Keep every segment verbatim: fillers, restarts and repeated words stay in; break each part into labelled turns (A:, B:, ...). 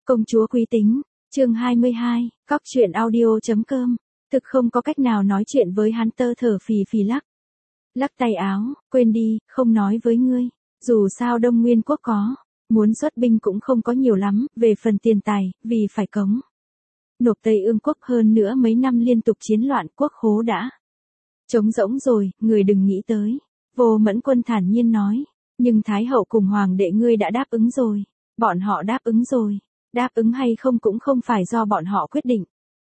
A: Công chúa quý tính, chương hai mươi hai, Cóc truyện audio.com, thực không có cách nào nói chuyện với hắn, tơ thở phì phì lắc. Lắc tay áo, quên đi, không nói với ngươi, dù sao Đông Nguyên quốc có, muốn xuất binh cũng không có nhiều lắm, về phần tiền tài, vì phải cống. Nộp Tây Ương quốc hơn nữa mấy năm liên tục chiến loạn, quốc khố đã trống rỗng rồi, người đừng nghĩ tới. Vô Mẫn Quân thản nhiên nói, nhưng Thái hậu cùng Hoàng đệ ngươi đã đáp ứng rồi, bọn họ đáp ứng rồi, đáp ứng hay không cũng không phải do bọn họ quyết định.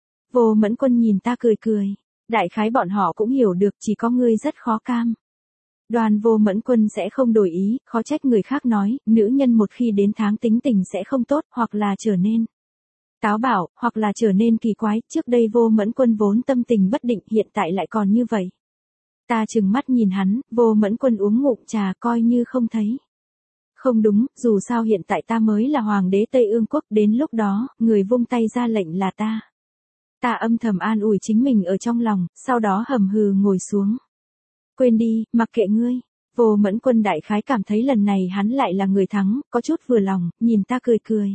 A: Vô Mẫn Quân nhìn ta cười cười, đại khái bọn họ cũng hiểu được, chỉ có ngươi rất khó cam. Đoàn Vô Mẫn Quân sẽ không đổi ý, khó trách người khác nói, nữ nhân một khi đến tháng tính tình sẽ không tốt, hoặc là trở nên táo bạo, hoặc là trở nên kỳ quái. Trước đây Vô Mẫn Quân vốn tâm tình bất định, hiện tại lại còn như vậy. Ta trừng mắt nhìn hắn, Vô Mẫn Quân uống ngụm trà coi như không thấy. Không đúng, dù sao hiện tại ta mới là hoàng đế Tây Ương quốc, đến lúc đó, người vung tay ra lệnh là ta. Ta âm thầm an ủi chính mình ở trong lòng, sau đó hầm hừ ngồi xuống. Quên đi, mặc kệ ngươi. Vô Mẫn Quân đại khái cảm thấy lần này hắn lại là người thắng, có chút vừa lòng, nhìn ta cười cười.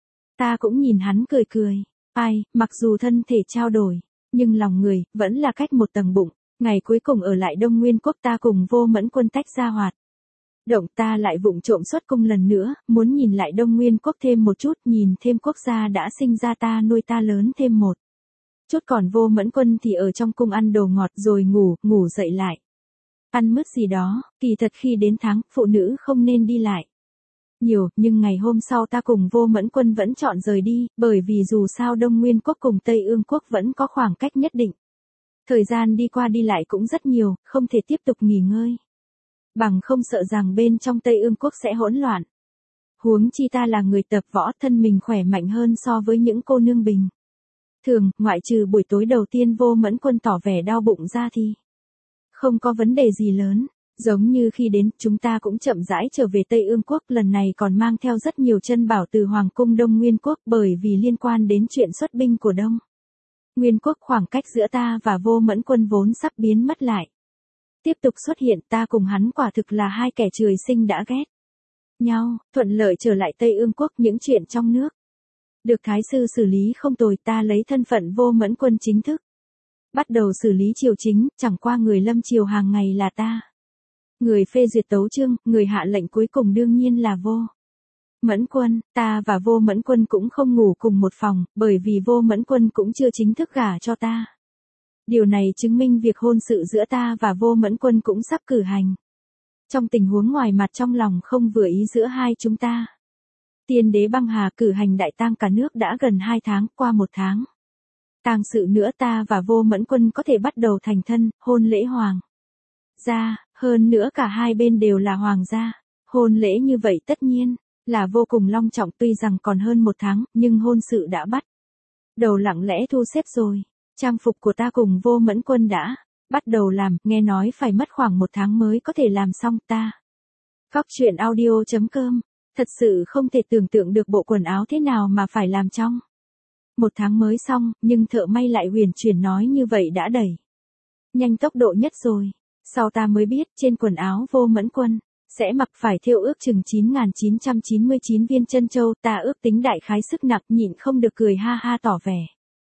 A: Ta cũng nhìn hắn cười cười. Ai, mặc dù thân thể trao đổi, nhưng lòng người, vẫn là cách một tầng bụng. Ngày cuối cùng ở lại Đông Nguyên quốc, ta cùng Vô Mẫn Quân tách ra hoạt động, ta lại vụng trộm xuất cung lần nữa, muốn nhìn lại Đông Nguyên quốc thêm một chút, nhìn thêm quốc gia đã sinh ra ta nuôi ta lớn thêm một chút. Còn Vô Mẫn Quân thì ở trong cung ăn đồ ngọt rồi ngủ, ngủ dậy lại ăn mứt gì đó. Kỳ thật khi đến tháng, phụ nữ không nên đi lại nhiều, nhưng ngày hôm sau ta cùng Vô Mẫn Quân vẫn chọn rời đi, bởi vì dù sao Đông Nguyên quốc cùng Tây Ương quốc vẫn có khoảng cách nhất định. Thời gian đi qua đi lại cũng rất nhiều, không thể tiếp tục nghỉ ngơi. Bằng không sợ rằng bên trong Tây Ương quốc sẽ hỗn loạn. Huống chi ta là người tập võ, thân mình khỏe mạnh hơn so với những cô nương bình thường, ngoại trừ buổi tối đầu tiên Vô Mẫn Quân tỏ vẻ đau bụng ra thì không có vấn đề gì lớn. Giống như khi đến, chúng ta cũng chậm rãi trở về Tây Ương quốc, lần này còn mang theo rất nhiều chân bảo từ Hoàng cung Đông Nguyên quốc, bởi vì liên quan đến chuyện xuất binh của Đông Nguyên quốc, khoảng cách giữa ta và Vô Mẫn Quân vốn sắp biến mất lại tiếp tục xuất hiện. Ta cùng hắn quả thực là hai kẻ trời sinh đã ghét nhau, thuận lợi trở lại Tây Ương quốc. Những chuyện trong nước được Thái sư xử lý không tồi, ta lấy thân phận Vô Mẫn Quân chính thức bắt đầu xử lý triều chính, chẳng qua người lâm triều hàng ngày là ta. Người phê duyệt tấu chương, người hạ lệnh cuối cùng đương nhiên là Vô Mẫn Quân. Ta và Vô Mẫn Quân cũng không ngủ cùng một phòng, bởi vì Vô Mẫn Quân cũng chưa chính thức gả cho ta. Điều này chứng minh việc hôn sự giữa ta và Vô Mẫn Quân cũng sắp cử hành. Trong tình huống ngoài mặt trong lòng không vừa ý giữa hai chúng ta, Tiên đế băng hà cử hành đại tang cả nước đã gần hai tháng, qua một tháng tang sự nữa ta và Vô Mẫn Quân có thể bắt đầu thành thân, hôn lễ hoàng gia, hơn nữa cả hai bên đều là hoàng gia. Hôn lễ như vậy tất nhiên là vô cùng long trọng, tuy rằng còn hơn một tháng, nhưng hôn sự đã bắt đầu lặng lẽ thu xếp rồi. Trang phục của ta cùng Vô Mẫn Quân đã bắt đầu làm, nghe nói phải mất khoảng một tháng mới có thể làm xong. Ta Cóc truyện audio.com, thật sự không thể tưởng tượng được bộ quần áo thế nào mà phải làm trong một tháng mới xong, nhưng thợ may lại huyền chuyển nói như vậy đã đẩy nhanh tốc độ nhất rồi. Sau ta mới biết, trên quần áo Vô Mẫn Quân sẽ mặc phải thêu ước chừng chín nghìn chín trăm chín mươi chín viên chân châu. Ta ước tính đại khái sức nặng, nhịn không được cười ha ha tỏ vẻ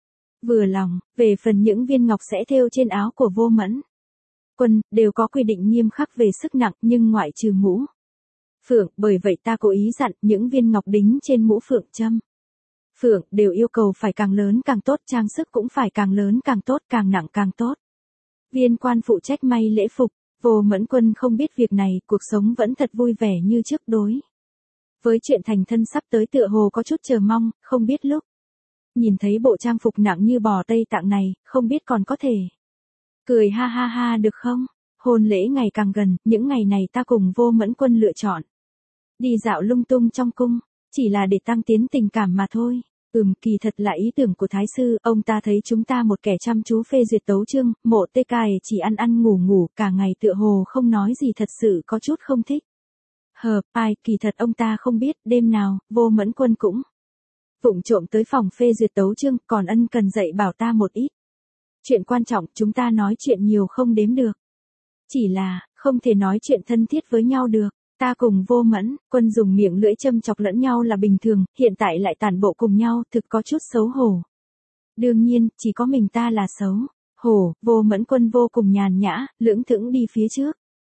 A: vừa lòng. Về phần những viên ngọc sẽ thêu trên áo của Vô Mẫn Quân, đều có quy định nghiêm khắc về sức nặng, nhưng ngoại trừ mũ phượng, bởi vậy ta cố ý dặn những viên ngọc đính trên mũ phượng châm phượng đều yêu cầu phải càng lớn càng tốt, trang sức cũng phải càng lớn càng tốt, càng nặng càng tốt. Viên quan phụ trách may lễ phục. Vô Mẫn Quân không biết việc này, cuộc sống vẫn thật vui vẻ như trước. Đối với chuyện thành thân sắp tới tựa hồ có chút chờ mong, không biết lúc nhìn thấy bộ trang phục nặng như bò Tây Tạng này, không biết còn có thể cười ha ha ha được không. Hôn lễ ngày càng gần, những ngày này ta cùng Vô Mẫn Quân lựa chọn đi dạo lung tung trong cung, chỉ là để tăng tiến tình cảm mà thôi. Ừm, kỳ thật là ý tưởng của Thái sư, ông ta thấy chúng ta một kẻ chăm chú phê duyệt tấu chương, mộ tê cài chỉ ăn ăn ngủ ngủ, cả ngày tựa hồ không nói gì, thật sự có chút không thích hợp. Ai, kỳ thật ông ta không biết, đêm nào, Vô Mẫn Quân cũng vụng trộm tới phòng phê duyệt tấu chương, còn ân cần dạy bảo ta một ít chuyện quan trọng. Chúng ta nói chuyện nhiều không đếm được, chỉ là không thể nói chuyện thân thiết với nhau được. Ta cùng Vô Mẫn Quân dùng miệng lưỡi châm chọc lẫn nhau là bình thường, hiện tại lại tản bộ cùng nhau, thực có chút xấu hổ. Đương nhiên, chỉ có mình ta là xấu hổ. Vô Mẫn Quân vô cùng nhàn nhã, lưỡng thững đi phía trước.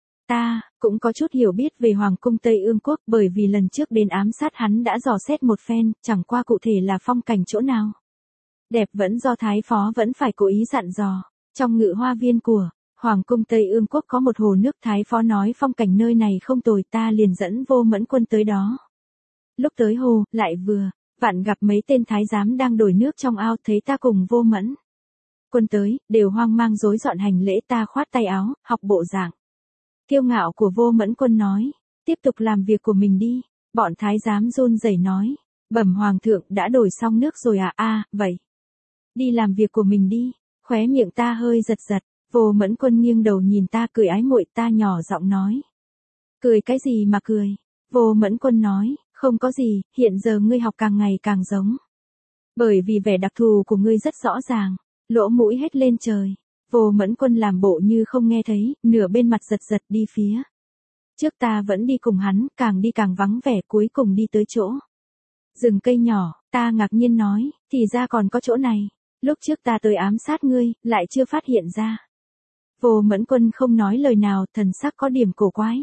A: Ta cũng có chút hiểu biết về Hoàng cung Tây Ương Quốc, bởi vì lần trước đến ám sát hắn đã dò xét một phen, chẳng qua cụ thể là phong cảnh chỗ nào đẹp vẫn do Thái Phó vẫn phải cố ý dặn dò. Trong ngự hoa viên của Hoàng cung Tây Ương Quốc có một hồ nước, Thái Phó nói phong cảnh nơi này không tồi, ta liền dẫn Vô Mẫn Quân tới đó. Lúc tới hồ, lại vừa vặn gặp mấy tên thái giám đang đổi nước trong ao, thấy ta cùng Vô Mẫn Quân tới, đều hoang mang rối dọn hành lễ. Ta khoát tay áo, học bộ dạng kiêu ngạo của Vô Mẫn Quân nói, tiếp tục làm việc của mình đi. Bọn thái giám run rẩy nói, bẩm hoàng thượng đã đổi xong nước rồi à? A, vậy đi làm việc của mình đi. Khóe miệng ta hơi giật giật. Vô Mẫn Quân nghiêng đầu nhìn ta cười ái muội. Ta nhỏ giọng nói, cười cái gì mà cười? Vô Mẫn Quân nói, không có gì, hiện giờ ngươi học càng ngày càng giống. Bởi vì vẻ đặc thù của ngươi rất rõ ràng. Lỗ mũi hết lên trời. Vô Mẫn Quân làm bộ như không nghe thấy, nửa bên mặt giật giật đi phía trước. Ta vẫn đi cùng hắn, càng đi càng vắng vẻ, cuối cùng đi tới chỗ rừng cây nhỏ. Ta ngạc nhiên nói, thì ra còn có chỗ này. Lúc trước ta tới ám sát ngươi, lại chưa phát hiện ra. Vô Mẫn Quân không nói lời nào, thần sắc có điểm cổ quái.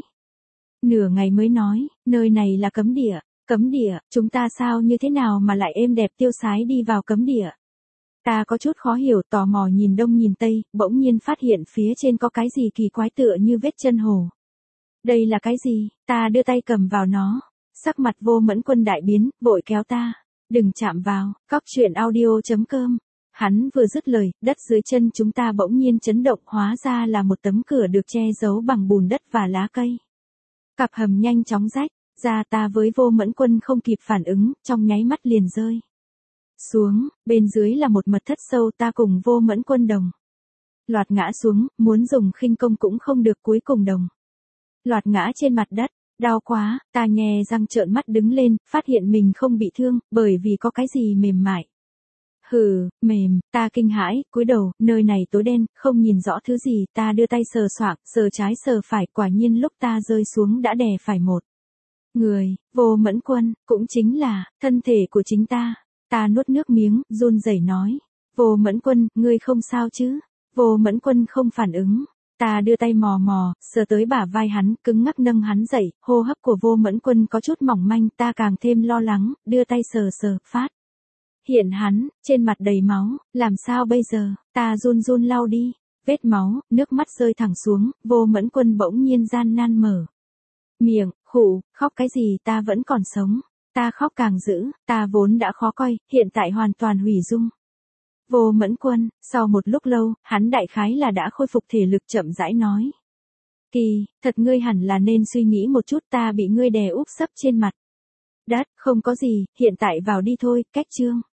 A: Nửa ngày mới nói, nơi này là cấm địa. Cấm địa, chúng ta sao như thế nào mà lại êm đẹp tiêu sái đi vào cấm địa? Ta có chút khó hiểu, tò mò nhìn đông nhìn tây, bỗng nhiên phát hiện phía trên có cái gì kỳ quái tựa như vết chân hổ. Đây là cái gì? Ta đưa tay cầm vào nó. Sắc mặt Vô Mẫn Quân đại biến, vội kéo ta. Đừng chạm vào. Cóc truyện audio chấm com. Hắn vừa dứt lời, đất dưới chân chúng ta bỗng nhiên chấn động, hóa ra là một tấm cửa được che giấu bằng bùn đất và lá cây. Cặp hầm nhanh chóng rách ra, ta với Vô Mẫn Quân không kịp phản ứng, trong nháy mắt liền rơi xuống. Bên dưới là một mật thất sâu, ta cùng Vô Mẫn Quân đồng loạt ngã xuống, muốn dùng khinh công cũng không được, cuối cùng đồng loạt ngã trên mặt đất. Đau quá, ta nhe răng trợn mắt đứng lên, phát hiện mình không bị thương, bởi vì có cái gì mềm mại. Hừ, mềm, ta kinh hãi, cúi đầu, nơi này tối đen, không nhìn rõ thứ gì. Ta đưa tay sờ soạng, sờ trái sờ phải, quả nhiên lúc ta rơi xuống đã đè phải một người. Vô Mẫn Quân, cũng chính là thân thể của chính ta. Ta nuốt nước miếng, run rẩy nói, Vô Mẫn Quân, ngươi không sao chứ? Vô Mẫn Quân không phản ứng. Ta đưa tay mò mò, sờ tới bả vai hắn, cứng ngắc nâng hắn dậy. Hô hấp của Vô Mẫn Quân có chút mỏng manh, ta càng thêm lo lắng, đưa tay sờ sờ, phát hiện hắn trên mặt đầy máu. Làm sao bây giờ? Ta run run lau đi vết máu, nước mắt rơi thẳng xuống. Vô Mẫn Quân bỗng nhiên gian nan mở miệng, khụ, khóc cái gì? Ta vẫn còn sống. Ta khóc càng dữ, ta vốn đã khó coi, hiện tại hoàn toàn hủy dung. Vô Mẫn Quân, sau một lúc lâu, hắn đại khái là đã khôi phục thể lực, chậm rãi nói, Kỳ, thật ngươi hẳn là nên suy nghĩ một chút, ta bị ngươi đè úp sấp trên mặt đất, không có gì, hiện tại vào đi thôi. Cách chương